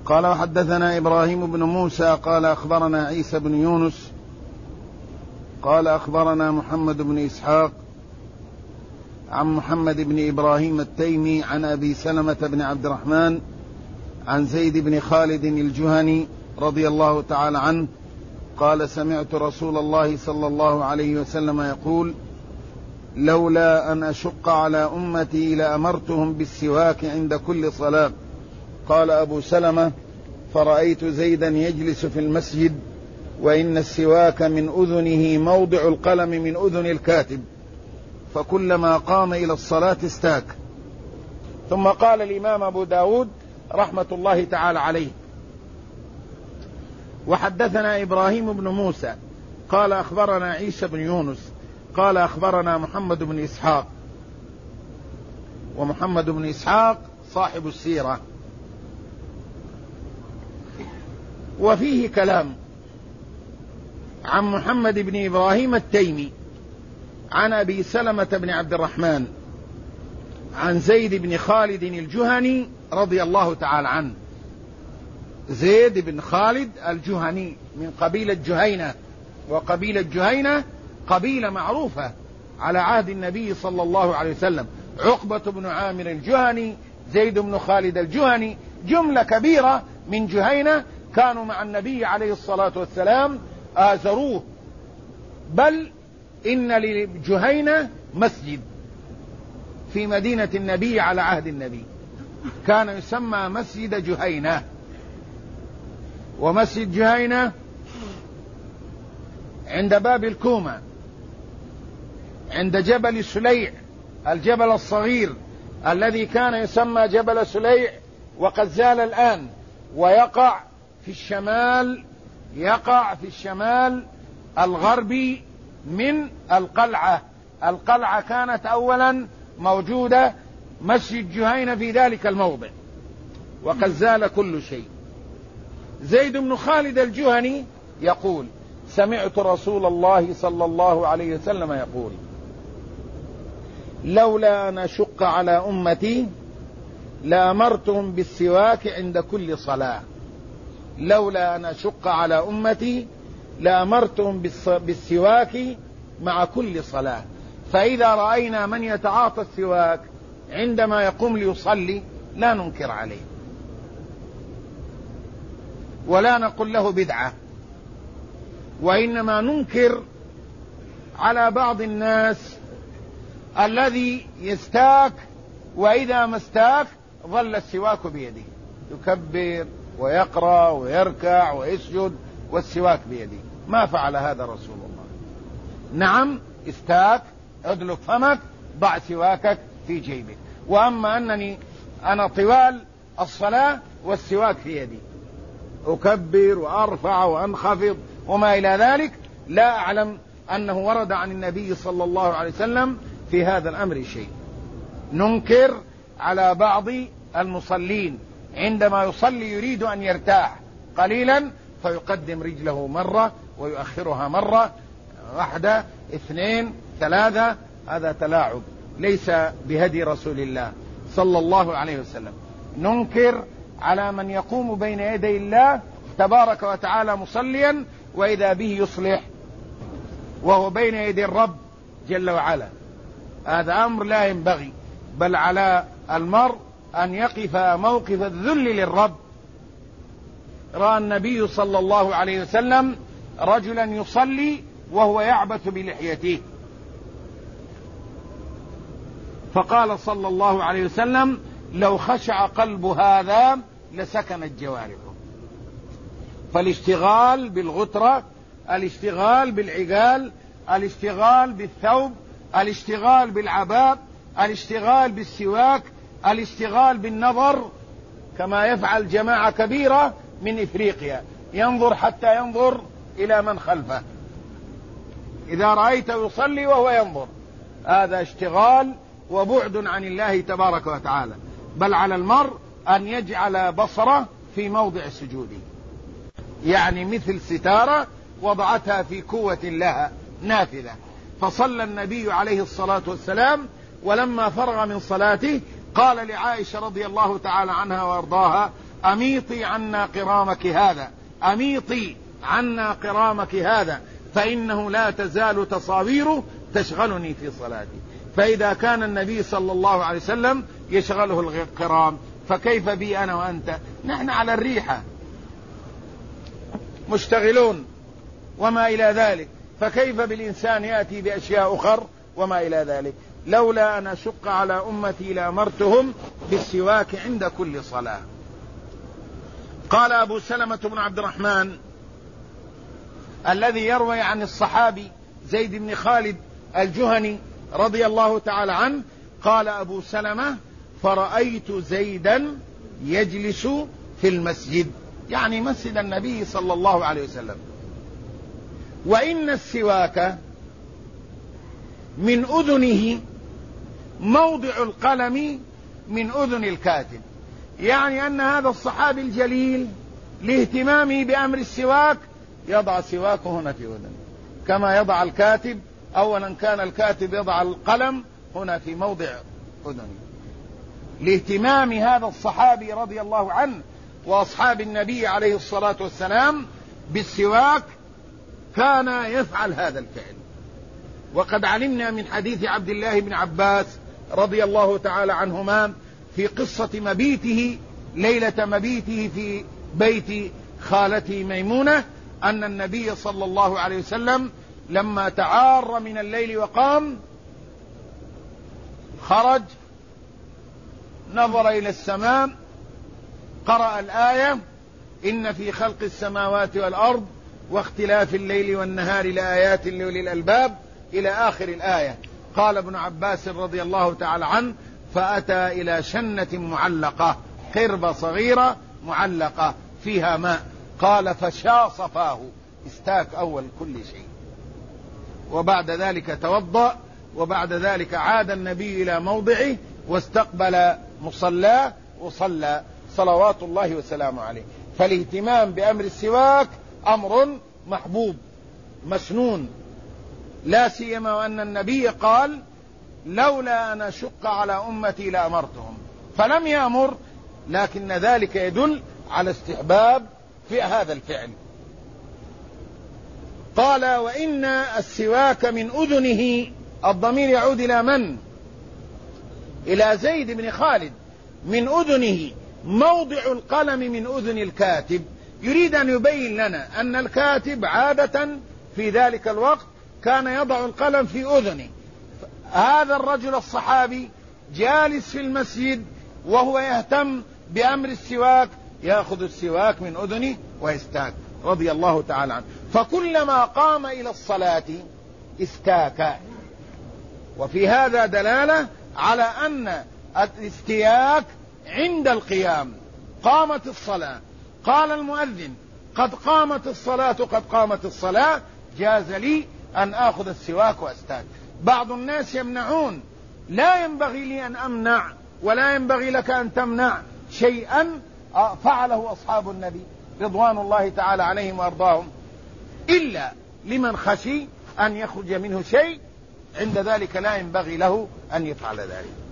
قال وحدثنا إبراهيم بن موسى قال أخبرنا عيسى بن يونس قال أخبرنا محمد بن إسحاق عن محمد بن إبراهيم التيمي عن أبي سلمة بن عبد الرحمن عن زيد بن خالد الجهني رضي الله تعالى عنه قال سمعت رسول الله صلى الله عليه وسلم يقول لولا أن أشق على أمتي لأمرتهم بالسواك عند كل صلاة. قال أبو سلمة فرأيت زيدا يجلس في المسجد وإن السواك من أذنه موضع القلم من أذن الكاتب فكلما قام إلى الصلاة استاك. ثم قال الإمام أبو داود رحمة الله تعالى عليه وحدثنا إبراهيم بن موسى قال أخبرنا عيسى بن يونس قال أخبرنا محمد بن إسحاق، ومحمد بن إسحاق صاحب السيرة، وفيه كلام عن محمد بن إبراهيم التيمي عن أبي سلمة بن عبد الرحمن عن زيد بن خالد الجهني رضي الله تعالى عنه. زيد بن خالد الجهني من قبيلة جهينة، وقبيلة جهينة قبيلة معروفة على عهد النبي صلى الله عليه وسلم. عقبة بن عامر الجهني، زيد بن خالد الجهني، جملة كبيرة من جهينة كانوا مع النبي عليه الصلاة والسلام آزروه، بل إن لجهينة مسجد في مدينة النبي على عهد النبي كان يسمى مسجد جهينة. ومسجد جهينة عند باب الكومة عند جبل سليع، الجبل الصغير الذي كان يسمى جبل سليع وقد زال الآن، ويقع في الشمال الغربي من القلعة. القلعة كانت أولا موجودة، مسجد جهينة في ذلك الموضع، وقد زال كل شيء. زيد بن خالد الجهني يقول سمعت رسول الله صلى الله عليه وسلم يقول لولا أن أشق على أمتي لأمرتهم بالسواك عند كل صلاة. لولا أن أشق على أمتي لأمرتهم بالسواك مع كل صلاة. فإذا رأينا من يتعاطى السواك عندما يقوم ليصلي لا ننكر عليه ولا نقول له بدعة، وإنما ننكر على بعض الناس الذي يستاك، وإذا ما استاك ظل السواك بيده، يكبر ويقرأ ويركع ويسجد والسواك بيده. ما فعل هذا رسول الله. نعم استاك، ادلك فمك، ضع سواكك في جيبك. وأما أنني أنا طوال الصلاة والسواك في يدي أكبر وأرفع وأنخفض وما إلى ذلك، لا أعلم أنه ورد عن النبي صلى الله عليه وسلم في هذا الأمر شيء. ننكر على بعض المصلين عندما يصلي يريد أن يرتاح قليلا فيقدم رجله مرة ويؤخرها مرة، واحدة، اثنين، ثلاثة. هذا تلاعب ليس بهدي رسول الله صلى الله عليه وسلم. ننكر على من يقوم بين يدي الله تبارك وتعالى مصليا وإذا به يصلح وهو بين يدي الرب جل وعلا. هذا أمر لا ينبغي، بل على المرء أن يقف موقف الذل للرب. رأى النبي صلى الله عليه وسلم رجلا يصلي وهو يعبث بلحيته، فقال صلى الله عليه وسلم لو خشع قلب هذا لسكنت جوارحه. فالاشتغال بالغترة، الاشتغال بالعقال، الاشتغال بالثوب، الاشتغال بالعباء، الاشتغال بالسواك، الاشتغال بالنظر، كما يفعل جماعة كبيرة من إفريقيا، ينظر حتى ينظر إلى من خلفه. إذا رأيته يصلي وهو ينظر، هذا اشتغال وبعد عن الله تبارك وتعالى. بل على المرء أن يجعل بصره في موضع سجوده، يعني مثل ستارة وضعتها في كوة لها نافذة. فصلى النبي عليه الصلاة والسلام، ولما فرغ من صلاته قال لعائشة رضي الله تعالى عنها وارضاها أميطي عنا قرامك هذا، أميطي عنا قرامك هذا، فإنه لا تزال تصاويره تشغلني في صلاتي. فإذا كان النبي صلى الله عليه وسلم يشغله القرام، فكيف بي أنا وأنت؟ نحن على الريحة مشتغلون وما إلى ذلك، فكيف بالإنسان يأتي بأشياء أخر وما إلى ذلك؟ لولا أن أشق على أمتي لأمرتهم بالسواك عند كل صلاة. قال أبو سلمة بن عبد الرحمن الذي يروي عن الصحابي زيد بن خالد الجهني رضي الله تعالى عنه، قال أبو سلمة: فرأيت زيدا يجلس في المسجد، يعني مسجد النبي صلى الله عليه وسلم، وإن السواك من أذنه موضع القلم من أذن الكاتب، يعني أن هذا الصحابي الجليل لاهتمامه بأمر السواك يضع سواكه هنا في أذنه، كما يضع الكاتب. أولا كان الكاتب يضع القلم هنا في موضع أذنه، لاهتمام هذا الصحابي رضي الله عنه وأصحاب النبي عليه الصلاة والسلام بالسواك كان يفعل هذا الفعل. وقد علمنا من حديث عبد الله بن عباس رضي الله تعالى عنهما في قصة مبيته ليلة مبيته في بيت خالته ميمونة، أن النبي صلى الله عليه وسلم لما تعار من الليل وقام خرج نظر إلى السماء، قرأ الآية: إن في خلق السماوات والأرض واختلاف الليل والنهار لآيات لأولي الألباب إلى آخر الآية. قال ابن عباس رضي الله تعالى عنه: فأتى إلى شنة معلقة، قربة صغيرة معلقة فيها ماء، قال: فشاص فاه، استاك أول كل شيء، وبعد ذلك توضأ، وبعد ذلك عاد النبي إلى موضعه واستقبل مصلاه وصلى صلوات الله وسلامه عليه. فالاهتمام بأمر السواك أمر محبوب مسنون، لا سيما وأن النبي قال: لولا أن أشق على أمتي لأمرتهم، فلم يأمر، لكن ذلك يدل على استحباب في هذا الفعل. قال: وإن السواك من أذنه، الضمير يعود إلى من؟ إلى زيد بن خالد. من أذنه موضع القلم من أذن الكاتب، يريد أن يبين لنا أن الكاتب عادة في ذلك الوقت كان يضع القلم في أذنه. هذا الرجل الصحابي جالس في المسجد وهو يهتم بأمر السواك، يأخذ السواك من أذنه ويستاك رضي الله تعالى عنه. فكلما قام إلى الصلاة استاك. وفي هذا دلالة على أن الاستياك عند القيام. قامت الصلاة، قال المؤذن: قد قامت الصلاة، قد قامت الصلاة، جاز لي أن آخذ السواك وأستاك. بعض الناس يمنعون، لا ينبغي لي أن أمنع، ولا ينبغي لك أن تمنع شيئا فعله أصحاب النبي رضوان الله تعالى عليهم وأرضاهم، إلا لمن خشي أن يخرج منه شيء، عند ذلك لا ينبغي له أن يفعل ذلك.